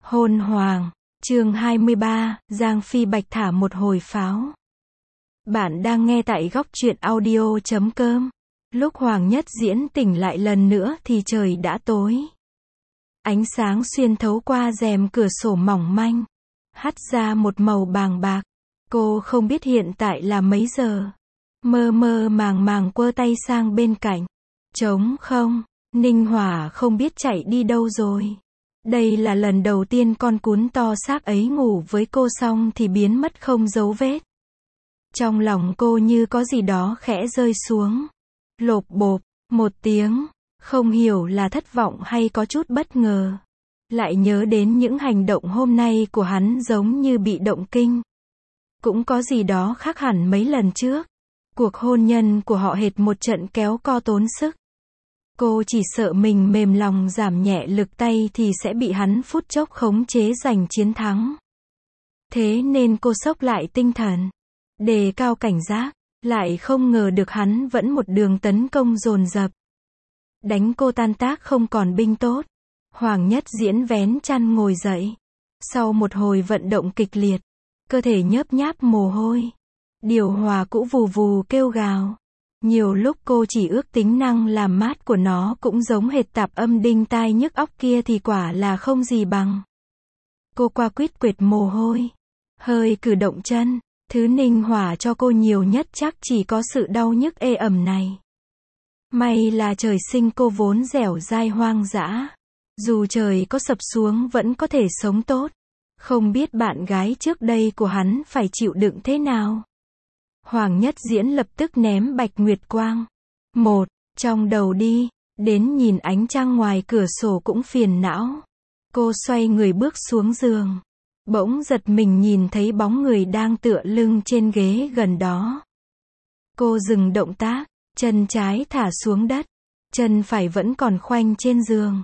Hôn hoàng, chương 23, Giang Phi Bạch thả một hồi pháo. Bạn đang nghe tại góc truyện audio.com. Lúc Hoàng Nhất Diễn tỉnh lại lần nữa thì trời đã tối. Ánh sáng xuyên thấu qua rèm cửa sổ mỏng manh, hắt ra một màu bàng bạc. Cô không biết hiện tại là mấy giờ. Mơ mơ màng màng quơ tay sang bên cạnh. Trống không, Ninh Hỏa không biết chạy đi đâu rồi. Đây là lần đầu tiên con cún to xác ấy ngủ với cô xong thì biến mất không dấu vết. Trong lòng cô như có gì đó khẽ rơi xuống. Lộp bộp, một tiếng, không hiểu là thất vọng hay có chút bất ngờ. Lại nhớ đến những hành động hôm nay của hắn giống như bị động kinh. Cũng có gì đó khác hẳn mấy lần trước. Cuộc hôn nhân của họ hệt một trận kéo co tốn sức. Cô chỉ sợ mình mềm lòng giảm nhẹ lực tay thì sẽ bị hắn phút chốc khống chế giành chiến thắng. Thế nên cô xốc lại tinh thần, đề cao cảnh giác, lại không ngờ được hắn vẫn một đường tấn công dồn dập. Đánh cô tan tác không còn binh tốt. Hoàng Nhất Diễn vén chăn ngồi dậy. Sau một hồi vận động kịch liệt, cơ thể nhớp nháp mồ hôi. Điều hòa cũ vù vù kêu gào. Nhiều lúc cô chỉ ước tính năng làm mát của nó cũng giống hệt tạp âm đinh tai nhức óc kia thì quả là không gì bằng. Cô qua quýt quệt mồ hôi, hơi cử động chân, thứ Ninh Hỏa cho cô nhiều nhất chắc chỉ có sự đau nhức ê ẩm này. May là trời sinh cô vốn dẻo dai hoang dã. Dù trời có sập xuống vẫn có thể sống tốt. Không biết bạn gái trước đây của hắn phải chịu đựng thế nào. Hoàng Nhất Diễn lập tức ném bạch nguyệt quang. Trong đầu đi, đến nhìn ánh trăng ngoài cửa sổ cũng phiền não. Cô xoay người bước xuống giường. Bỗng giật mình nhìn thấy bóng người đang tựa lưng trên ghế gần đó. Cô dừng động tác, chân trái thả xuống đất, chân phải vẫn còn khoanh trên giường.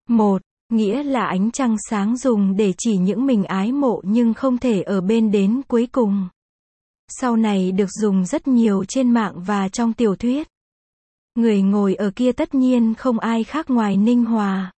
Nghĩa là ánh trăng sáng dùng để chỉ những mình ái mộ nhưng không thể ở bên đến cuối cùng. Sau này được dùng rất nhiều trên mạng và trong tiểu thuyết. Người ngồi ở kia tất nhiên không ai khác ngoài Ninh Hòa.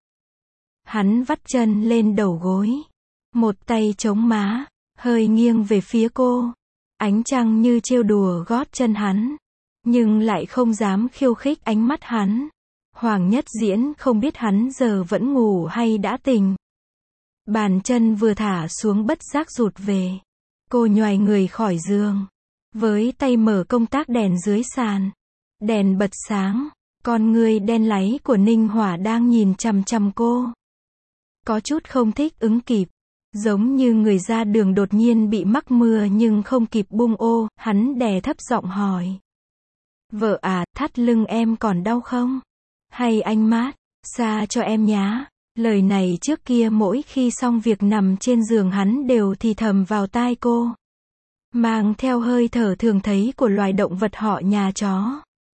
Hắn vắt chân lên đầu gối, một tay chống má, hơi nghiêng về phía cô. Ánh trăng như trêu đùa gót chân hắn, nhưng lại không dám khiêu khích ánh mắt hắn. Hoàng Nhất Diễn không biết hắn giờ vẫn ngủ hay đã tỉnh. Bàn chân vừa thả xuống bất giác rụt về. Cô nhoài người khỏi giường, với tay mở công tắc đèn dưới sàn. Đèn bật sáng, con người đen láy của Ninh Hỏa đang nhìn chằm chằm cô. Có chút không thích ứng kịp, giống như người ra đường đột nhiên bị mắc mưa nhưng không kịp bung ô, hắn đè thấp giọng hỏi. Vợ à, thắt lưng em còn đau không? Hay anh mát, xa cho em nhá. Lời này trước kia mỗi khi xong việc nằm trên giường hắn đều thì thầm vào tai cô. Mang theo hơi thở thường thấy của loài động vật họ nhà chó.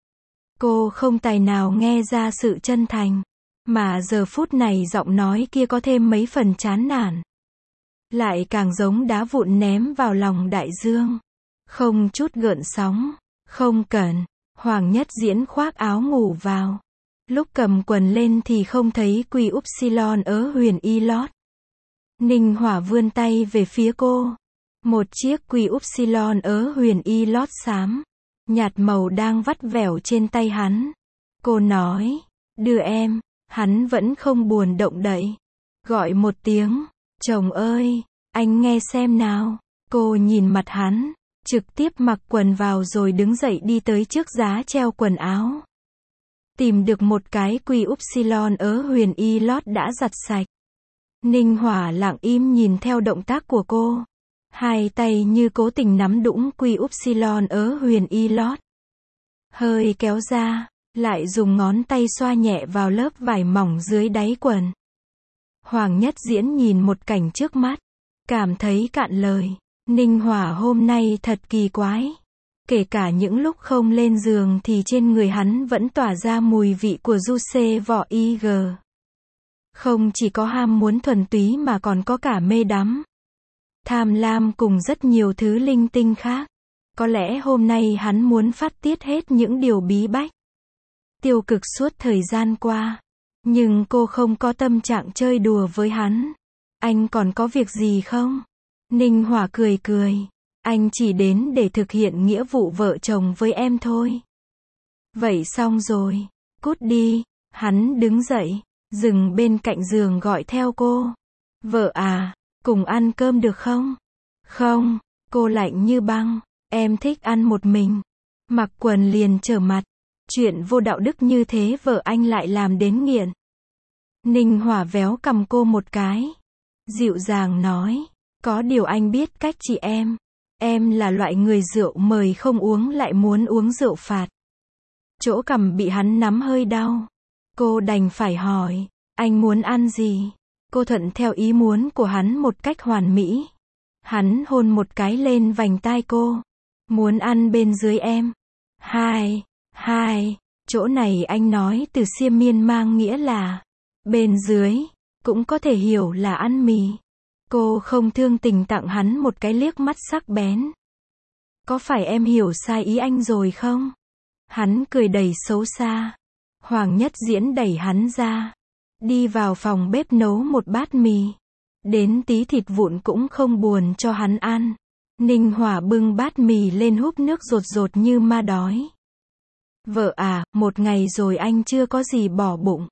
Cô không tài nào nghe ra sự chân thành. Mà giờ phút này giọng nói kia có thêm mấy phần chán nản. Lại càng giống đá vụn ném vào lòng đại dương. Không chút gợn sóng. Không cần. Hoàng Nhất Diễn khoác áo ngủ vào. Lúc cầm quần lên thì không thấy quy upsilon ớ huyền y lót. Ninh Hỏa vươn tay về phía cô. Một chiếc quy upsilon ớ huyền y lót xám, nhạt màu đang vắt vẻo trên tay hắn. Cô nói, đưa em. Hắn vẫn không buồn động đậy. Gọi một tiếng, chồng ơi, anh nghe xem nào. Cô nhìn mặt hắn, trực tiếp mặc quần vào rồi đứng dậy đi tới trước giá treo quần áo. Tìm được một cái quy upsilon ớ huyền y lót đã giặt sạch. Ninh Hỏa lặng im nhìn theo động tác của cô. Hai tay như cố tình nắm đũng quy upsilon ớ huyền y lót. Hơi kéo ra, lại dùng ngón tay xoa nhẹ vào lớp vải mỏng dưới đáy quần. Hoàng Nhất Diễn nhìn một cảnh trước mắt, cảm thấy cạn lời. Ninh Hỏa hôm nay thật kỳ quái. Kể cả những lúc không lên giường thì trên người hắn vẫn tỏa ra mùi vị của juice vỏ IG. Không chỉ có ham muốn thuần túy mà còn có cả mê đắm, tham lam cùng rất nhiều thứ linh tinh khác. Có lẽ hôm nay hắn muốn phát tiết hết những điều bí bách, tiêu cực suốt thời gian qua. Nhưng cô không có tâm trạng chơi đùa với hắn. Anh còn có việc gì không? Ninh Hỏa cười cười. Anh chỉ đến để thực hiện nghĩa vụ vợ chồng với em thôi. Vậy xong rồi. Cút đi. Hắn đứng dậy, dừng bên cạnh giường gọi theo cô. Vợ à, cùng ăn cơm được không? Không, cô lạnh như băng. Em thích ăn một mình. Mặc quần liền trở mặt. Chuyện vô đạo đức như thế vợ anh lại làm đến nghiện. Ninh Hỏa véo cằm cô một cái. Dịu dàng nói. Có điều anh biết cách chị em. Em là loại người rượu mời không uống lại muốn uống rượu phạt. Chỗ cằm bị hắn nắm hơi đau. Cô đành phải hỏi. Anh muốn ăn gì? Cô thuận theo ý muốn của hắn một cách hoàn mỹ. Hắn hôn một cái lên vành tai cô. Muốn ăn bên dưới em. Hai. Chỗ này anh nói từ Xiêm Miên mang nghĩa là bên dưới. Cũng có thể hiểu là ăn mì. Cô không thương tình tặng hắn một cái liếc mắt sắc bén. Có phải em hiểu sai ý anh rồi không? Hắn cười đầy xấu xa. Hoàng Nhất Diễn đẩy hắn ra. Đi vào phòng bếp nấu một bát mì. Đến tí thịt vụn cũng không buồn cho hắn ăn. Ninh Hỏa bưng bát mì lên húp nước rột rột như ma đói. Vợ à, một ngày rồi anh chưa có gì bỏ bụng.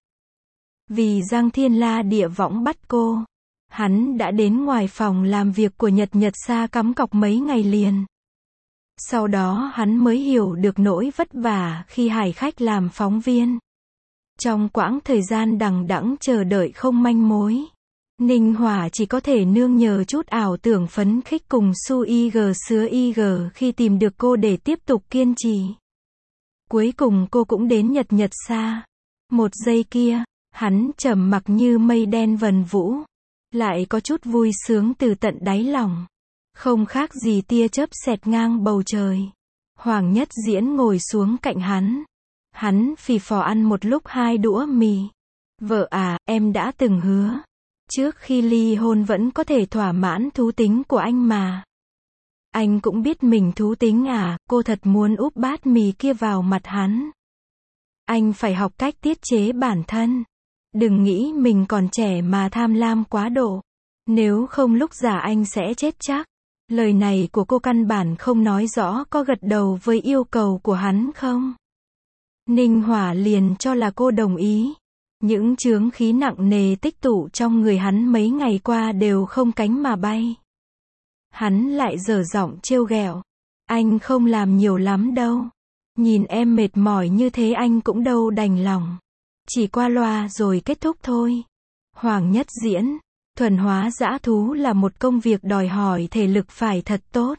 Vì Giang Thiên La địa võng bắt cô. Hắn đã đến ngoài phòng làm việc của Nhật Sa cắm cọc mấy ngày liền. Sau đó hắn mới hiểu được nỗi vất vả khi hải khách làm phóng viên. Trong quãng thời gian đằng đẵng chờ đợi không manh mối, Ninh Hỏa chỉ có thể nương nhờ chút ảo tưởng phấn khích cùng Su IG sứa IG khi tìm được cô để tiếp tục kiên trì. Cuối cùng cô cũng đến Nhật Sa. Một giây kia, hắn trầm mặc như mây đen vần vũ. Lại có chút vui sướng từ tận đáy lòng. Không khác gì tia chớp xẹt ngang bầu trời. Hoàng Nhất Diễn ngồi xuống cạnh hắn. Hắn phì phò ăn một lúc 2 đũa mì. Vợ à, em đã từng hứa. Trước khi ly hôn vẫn có thể thỏa mãn thú tính của anh mà. Anh cũng biết mình thú tính à, cô thật muốn úp bát mì kia vào mặt hắn. Anh phải học cách tiết chế bản thân. Đừng nghĩ mình còn trẻ mà tham lam quá độ. Nếu không lúc già anh sẽ chết chắc. Lời này của cô căn bản không nói rõ có gật đầu với yêu cầu của hắn không. Ninh Hỏa liền cho là cô đồng ý. Những chướng khí nặng nề tích tụ trong người hắn mấy ngày qua đều không cánh mà bay. Hắn lại dở giọng trêu ghẹo. Anh không làm nhiều lắm đâu. Nhìn em mệt mỏi như thế anh cũng đâu đành lòng. Chỉ qua loa rồi kết thúc thôi. Hoàng Nhất Diễn, thuần hóa dã thú là một công việc đòi hỏi thể lực phải thật tốt.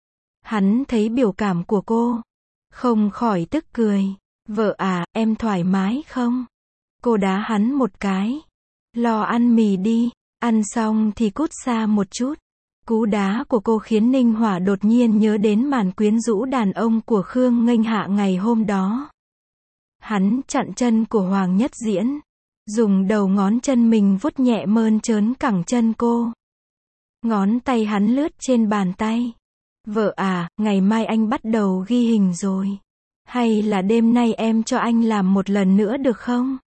Hắn thấy biểu cảm của cô, không khỏi tức cười. Vợ à, em thoải mái không? Cô đá hắn một cái. Lo ăn mì đi, ăn xong thì cút xa một chút. Cú đá của cô khiến Ninh Hỏa đột nhiên nhớ đến màn quyến rũ đàn ông của Khương Nghênh Hạ ngày hôm đó. Hắn chặn chân của Hoàng Nhất Diễn, dùng đầu ngón chân mình vuốt nhẹ mơn trớn cẳng chân cô. Ngón tay hắn lướt trên bàn tay. Vợ à, ngày mai anh bắt đầu ghi hình rồi. Hay là đêm nay em cho anh làm một lần nữa được không?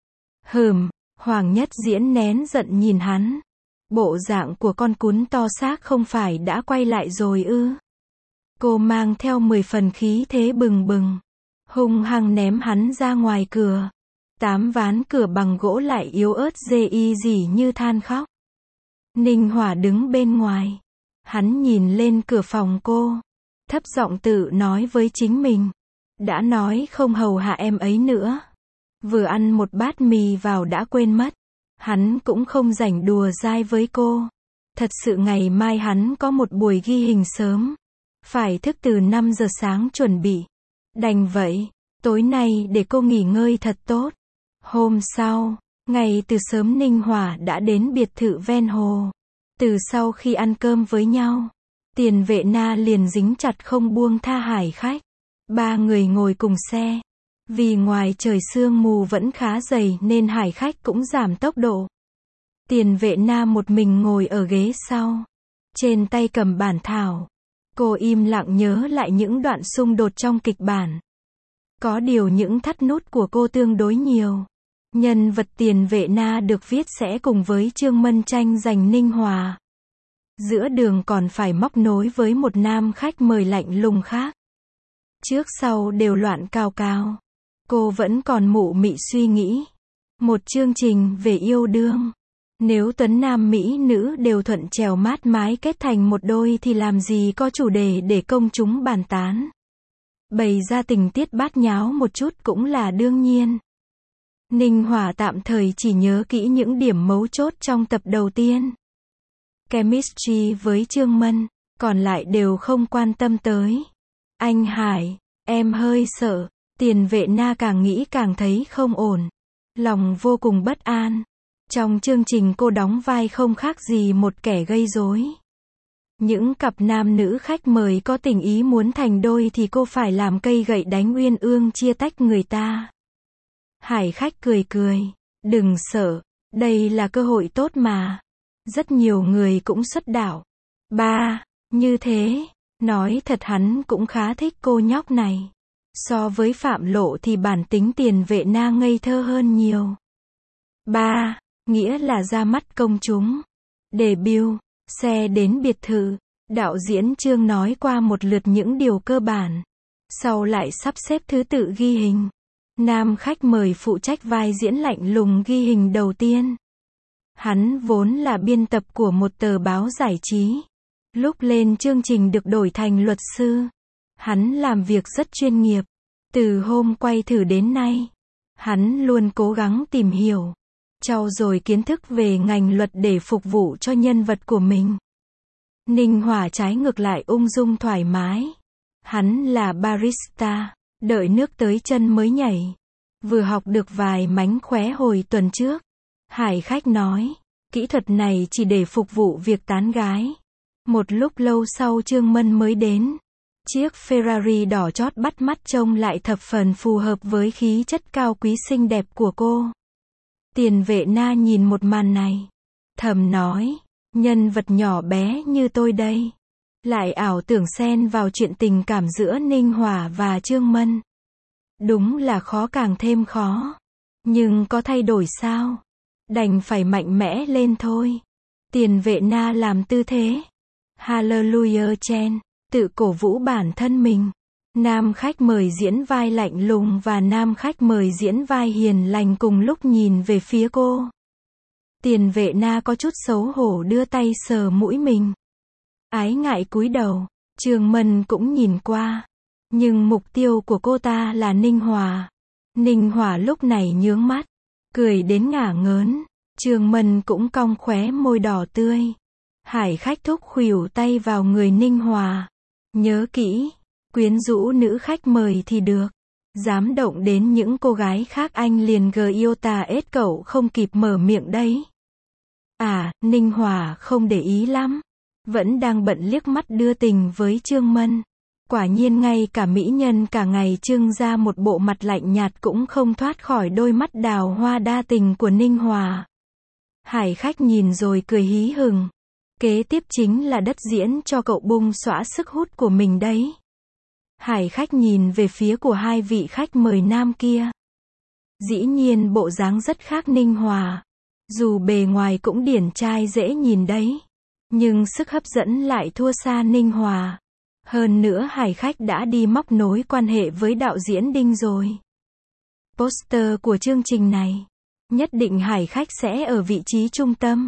Hoàng Nhất Diễn nén giận nhìn hắn. Bộ dạng của con cún to xác không phải đã quay lại rồi ư? Cô mang theo 10 phần khí thế bừng bừng, hung hăng ném hắn ra ngoài cửa. 8 ván cửa bằng gỗ lại yếu ớt dê y dỉ như than khóc. Ninh Hỏa đứng bên ngoài. Hắn nhìn lên cửa phòng cô, thấp giọng tự nói với chính mình. Đã nói không hầu hạ em ấy nữa. Vừa ăn một bát mì vào đã quên mất. Hắn cũng không rảnh đùa dai với cô. Thật sự ngày mai hắn có một buổi ghi hình sớm. Phải thức từ 5 giờ sáng chuẩn bị. Đành vậy, tối nay để cô nghỉ ngơi thật tốt. Hôm sau, ngày từ sớm Ninh Hỏa đã đến biệt thự ven hồ. Từ sau khi ăn cơm với nhau, Tiền Vệ Na liền dính chặt không buông tha hải khách. 3 người ngồi cùng xe. Vì ngoài trời sương mù vẫn khá dày nên hải khách cũng giảm tốc độ. Tiền Vệ Na một mình ngồi ở ghế sau. Trên tay cầm bản thảo. Cô im lặng nhớ lại những đoạn xung đột trong kịch bản. Có điều những thắt nút của cô tương đối nhiều. Nhân vật Tiền Vệ Na được viết sẽ cùng với Trương Mân tranh giành Ninh Hòa. Giữa đường còn phải móc nối với một nam khách mời lạnh lùng khác. Trước sau đều loạn cào cào. Cô vẫn còn mụ mị suy nghĩ. Một chương trình về yêu đương. Nếu tuấn nam mỹ nữ đều thuận trèo mát mái kết thành một đôi thì làm gì có chủ đề để công chúng bàn tán. Bày ra tình tiết bát nháo một chút cũng là đương nhiên. Ninh Hòa tạm thời chỉ nhớ kỹ những điểm mấu chốt trong tập đầu tiên. Chemistry với Trương Mân, còn lại đều không quan tâm tới. Anh Hải, em hơi sợ. Tiền Vệ Na càng nghĩ càng thấy không ổn. Lòng vô cùng bất an. Trong chương trình cô đóng vai không khác gì một kẻ gây rối. Những cặp nam nữ khách mời có tình ý muốn thành đôi thì cô phải làm cây gậy đánh uyên ương chia tách người ta. Hải khách cười cười. Đừng sợ, đây là cơ hội tốt mà. Rất nhiều người cũng xuất đạo. Ba, như thế, nói thật hắn cũng khá thích cô nhóc này. So với Phạm Lộ thì bản tính Tiền Vệ Na ngây thơ hơn nhiều. Ba, nghĩa là ra mắt công chúng. Debut, xe đến biệt thự. Đạo diễn Trương nói qua một lượt những điều cơ bản. Sau lại sắp xếp thứ tự ghi hình. Nam khách mời phụ trách vai diễn lạnh lùng ghi hình đầu tiên. Hắn vốn là biên tập của một tờ báo giải trí. Lúc lên chương trình được đổi thành luật sư. Hắn làm việc rất chuyên nghiệp. Từ hôm quay thử đến nay, hắn luôn cố gắng tìm hiểu, trau dồi kiến thức về ngành luật để phục vụ cho nhân vật của mình. Ninh Hòa trái ngược lại ung dung thoải mái. Hắn là barista, đợi nước tới chân mới nhảy. Vừa học được vài mánh khóe hồi tuần trước. Hải khách nói, kỹ thuật này chỉ để phục vụ việc tán gái. Một lúc lâu sau Trương Mân mới đến. Chiếc Ferrari đỏ chót bắt mắt trông lại thập phần phù hợp với khí chất cao quý xinh đẹp của cô. Tiền Vệ Na nhìn một màn này. Thầm nói, nhân vật nhỏ bé như tôi đây. Lại ảo tưởng xen vào chuyện tình cảm giữa Ninh Hòa và Trương Mân. Đúng là khó càng thêm khó. Nhưng có thay đổi sao? Đành phải mạnh mẽ lên thôi. Tiền Vệ Na làm tư thế. Hallelujah Chen. Tự cổ vũ bản thân mình. Nam khách mời diễn vai lạnh lùng và nam khách mời diễn vai hiền lành cùng lúc nhìn về phía cô. Tiền Vệ Na có chút xấu hổ đưa tay sờ mũi mình. Ái ngại cúi đầu. Trương Mân cũng nhìn qua. Nhưng mục tiêu của cô ta là Ninh Hòa. Ninh Hòa lúc này nhướng mắt. Cười đến ngả ngớn. Trương Mân cũng cong khóe môi đỏ tươi. Hải khách thúc khuỷu tay vào người Ninh Hòa. Nhớ kỹ, quyến rũ nữ khách mời thì được. Dám động đến những cô gái khác anh liền ết cậu không kịp mở miệng đấy. À, Ninh Hòa không để ý lắm. Vẫn đang bận liếc mắt đưa tình với Trương Mân. Quả nhiên ngay cả mỹ nhân cả ngày trưng ra một bộ mặt lạnh nhạt cũng không thoát khỏi đôi mắt đào hoa đa tình của Ninh Hòa. Hải khách nhìn rồi cười hí hửng. Kế tiếp chính là đất diễn cho cậu bung xõa sức hút của mình đấy. Hải khách nhìn về phía của hai vị khách mời nam kia. Dĩ nhiên bộ dáng rất khác Ninh Hòa. Dù bề ngoài cũng điển trai dễ nhìn đấy. Nhưng sức hấp dẫn lại thua xa Ninh Hòa. Hơn nữa hải khách đã đi móc nối quan hệ với đạo diễn Đinh rồi. Poster của chương trình này. Nhất định hải khách sẽ ở vị trí trung tâm.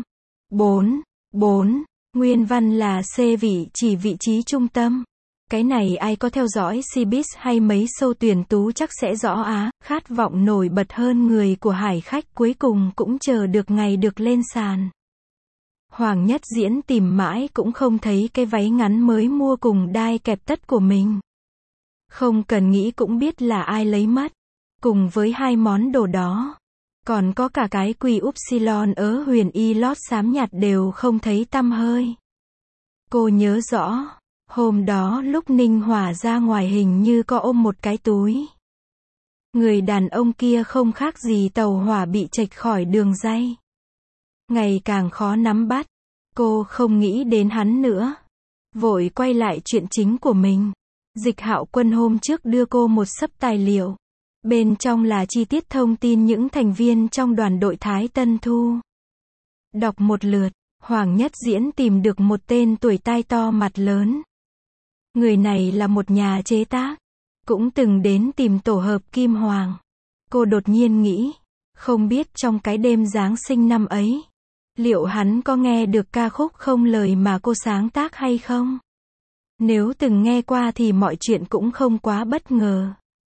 4. Nguyên văn là C vị chỉ vị trí trung tâm. Cái này ai có theo dõi Cbiz hay mấy show tuyển tú chắc sẽ rõ á. Khát vọng nổi bật hơn người của hải khách cuối cùng cũng chờ được ngày được lên sàn. Hoàng Nhất Diễn tìm mãi cũng không thấy cái váy ngắn mới mua cùng đai kẹp tất của mình. Không cần nghĩ cũng biết là ai lấy mất. Cùng với hai món đồ đó. Còn có cả cái quỳ upsilon ớ huyền y lót xám nhạt đều không thấy tăm hơi. Cô nhớ rõ, hôm đó lúc Ninh Hòa ra ngoài hình như có ôm một cái túi. Người đàn ông kia không khác gì tàu hỏa bị chệch khỏi đường ray. Ngày càng khó nắm bắt, cô không nghĩ đến hắn nữa. Vội quay lại chuyện chính của mình. Dịch Hạo Quân hôm trước đưa cô một xấp tài liệu. Bên trong là chi tiết thông tin những thành viên trong đoàn đội Thái Tân Thu. Đọc một lượt, Hoàng Nhất Diễn tìm được một tên tuổi tai to mặt lớn. Người này là một nhà chế tác, cũng từng đến tìm tổ hợp Kim Hoàng. Cô đột nhiên nghĩ, không biết trong cái đêm Giáng sinh năm ấy, liệu hắn có nghe được ca khúc không lời mà cô sáng tác hay không? Nếu từng nghe qua thì mọi chuyện cũng không quá bất ngờ.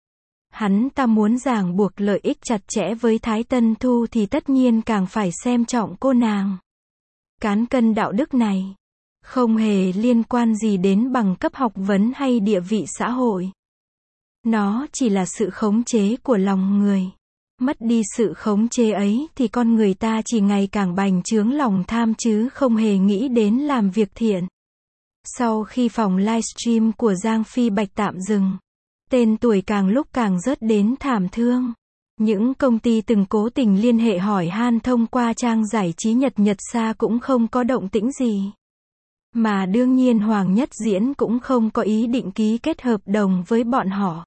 Hắn ta muốn ràng buộc lợi ích chặt chẽ với Thái Tân Thu thì tất nhiên càng phải xem trọng cô nàng. Cán cân đạo đức này không hề liên quan gì đến bằng cấp học vấn hay địa vị xã hội. Nó chỉ là sự khống chế của lòng người. Mất đi sự khống chế ấy thì con người ta chỉ ngày càng bành trướng lòng tham chứ không hề nghĩ đến làm việc thiện. Sau khi phòng livestream của Giang Phi Bạch tạm dừng, tên tuổi càng lúc càng rớt đến thảm thương. Những công ty từng cố tình liên hệ hỏi han thông qua trang giải trí Nhật Nhật Sa cũng không có động tĩnh gì. Mà đương nhiên Hoàng Nhất Diễn cũng không có ý định ký kết hợp đồng với bọn họ.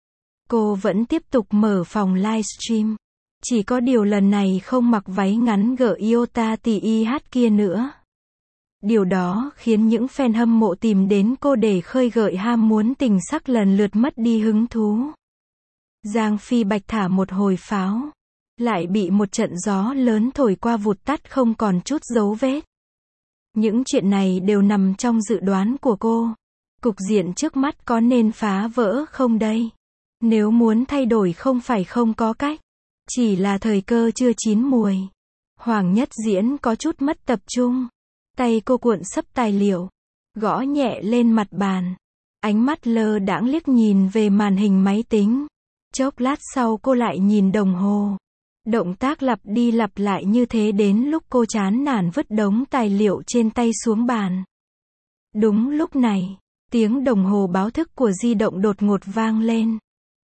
Cô vẫn tiếp tục mở phòng livestream. Chỉ có điều lần này không mặc váy ngắn gợi Iota tỉ y hát kia nữa. Điều đó khiến những fan hâm mộ tìm đến cô để khơi gợi ham muốn tình sắc lần lượt mất đi hứng thú. Giang Phi Bạch thả một hồi pháo, lại bị một trận gió lớn thổi qua vụt tắt không còn chút dấu vết. Những chuyện này đều nằm trong dự đoán của cô. Cục diện trước mắt có nên phá vỡ không đây? Nếu muốn thay đổi không phải không có cách, chỉ là thời cơ chưa chín muồi. Hoàng Nhất Diễn có chút mất tập trung. Tay cô cuộn xấp tài liệu, gõ nhẹ lên mặt bàn. Ánh mắt lơ đãng liếc nhìn về màn hình máy tính. Chốc lát sau cô lại nhìn đồng hồ. Động tác lặp đi lặp lại như thế đến lúc cô chán nản vứt đống tài liệu trên tay xuống bàn. Đúng lúc này, tiếng đồng hồ báo thức của di động đột ngột vang lên.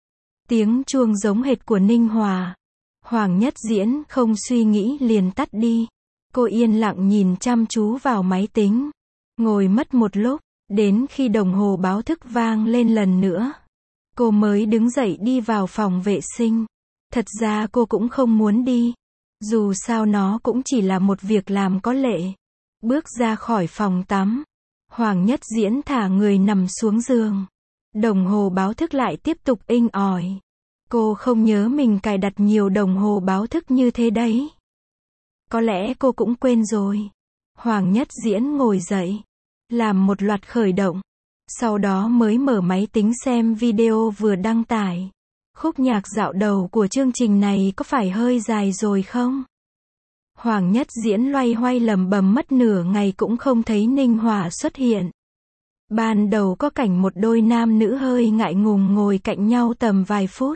Tiếng chuông giống hệt của Ninh Hòa. Hoàng Nhất Diễn không suy nghĩ liền tắt đi. Cô yên lặng nhìn chăm chú vào máy tính. Ngồi mất một lúc, đến khi đồng hồ báo thức vang lên lần nữa. Cô mới đứng dậy đi vào phòng vệ sinh. Thật ra cô cũng không muốn đi. Dù sao nó cũng chỉ là một việc làm có lệ. Bước ra khỏi phòng tắm. Hoàng Nhất Diễn thả người nằm xuống giường. Đồng hồ báo thức lại tiếp tục inh ỏi. Cô không nhớ mình cài đặt nhiều đồng hồ báo thức như thế đấy. Có lẽ cô cũng quên rồi. Hoàng Nhất Diễn ngồi dậy, làm một loạt khởi động. Sau đó mới mở máy tính xem video vừa đăng tải. Khúc nhạc dạo đầu của chương trình này có phải hơi dài rồi không? Hoàng Nhất Diễn loay hoay lẩm bẩm mất nửa ngày cũng không thấy Ninh Hòa xuất hiện. Ban đầu có cảnh một đôi nam nữ hơi ngại ngùng ngồi cạnh nhau tầm vài phút.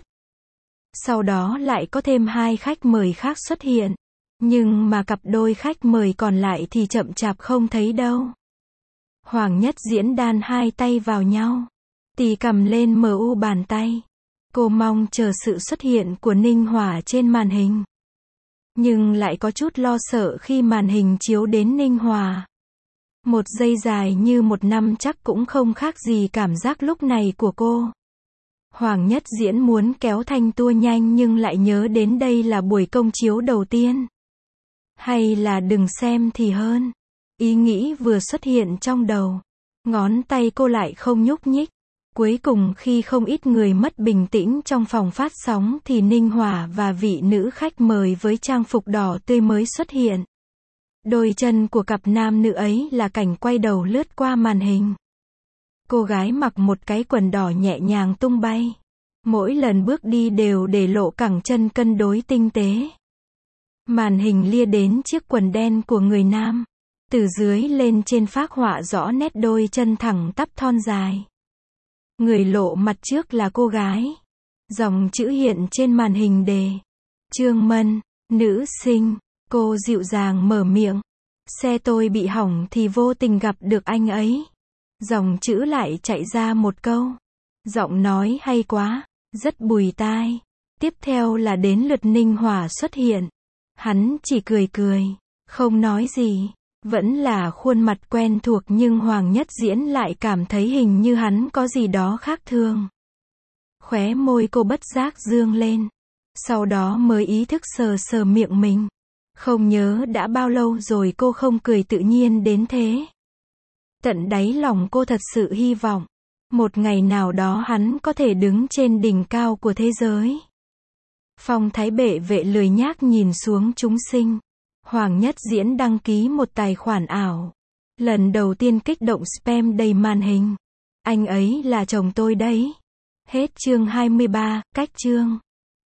Sau đó lại có thêm hai khách mời khác xuất hiện. Nhưng mà cặp đôi khách mời còn lại thì chậm chạp không thấy đâu. Hoàng Nhất Diễn đan hai tay vào nhau, tì cầm lên mu bàn tay. Cô mong chờ sự xuất hiện của Ninh Hòa trên màn hình. Nhưng lại có chút lo sợ khi màn hình chiếu đến Ninh Hòa. Một giây dài như một năm chắc cũng không khác gì cảm giác lúc này của cô. Hoàng Nhất Diễn muốn kéo thanh tua nhanh nhưng lại nhớ đến đây là buổi công chiếu đầu tiên. Hay là đừng xem thì hơn. Ý nghĩ vừa xuất hiện trong đầu. Ngón tay cô lại không nhúc nhích. Cuối cùng khi không ít người mất bình tĩnh trong phòng phát sóng thì Ninh Hòa và vị nữ khách mời với trang phục đỏ tươi mới xuất hiện. Đôi chân của cặp nam nữ ấy là cảnh quay đầu lướt qua màn hình. Cô gái mặc một cái quần đỏ nhẹ nhàng tung bay. Mỗi lần bước đi đều để lộ cẳng chân cân đối tinh tế. Màn hình lia đến chiếc quần đen của người nam. Từ dưới lên trên phác họa rõ nét đôi chân thẳng tắp thon dài. Người lộ mặt trước là cô gái. Dòng chữ hiện trên màn hình đề. Trương Mân, nữ sinh. Cô dịu dàng mở miệng. Xe tôi bị hỏng thì vô tình gặp được anh ấy. Dòng chữ lại chạy ra một câu. Giọng nói hay quá, rất bùi tai. Tiếp theo là đến lượt Ninh Hòa xuất hiện. Hắn chỉ cười cười, không nói gì. Vẫn là khuôn mặt quen thuộc nhưng Hoàng Nhất Diễn lại cảm thấy hình như hắn có gì đó khác thường. Khóe môi cô bất giác dương lên. Sau đó mới ý thức sờ sờ miệng mình. Không nhớ đã bao lâu rồi cô không cười tự nhiên đến thế. Tận đáy lòng cô thật sự hy vọng, một ngày nào đó hắn có thể đứng trên đỉnh cao của thế giới. Phong Thái Bệ Vệ lười nhác nhìn xuống chúng sinh. Hoàng Nhất Diễn đăng ký một tài khoản ảo. Lần đầu tiên kích động spam đầy màn hình. Anh ấy là chồng tôi đấy. Hết chương 23, cách chương.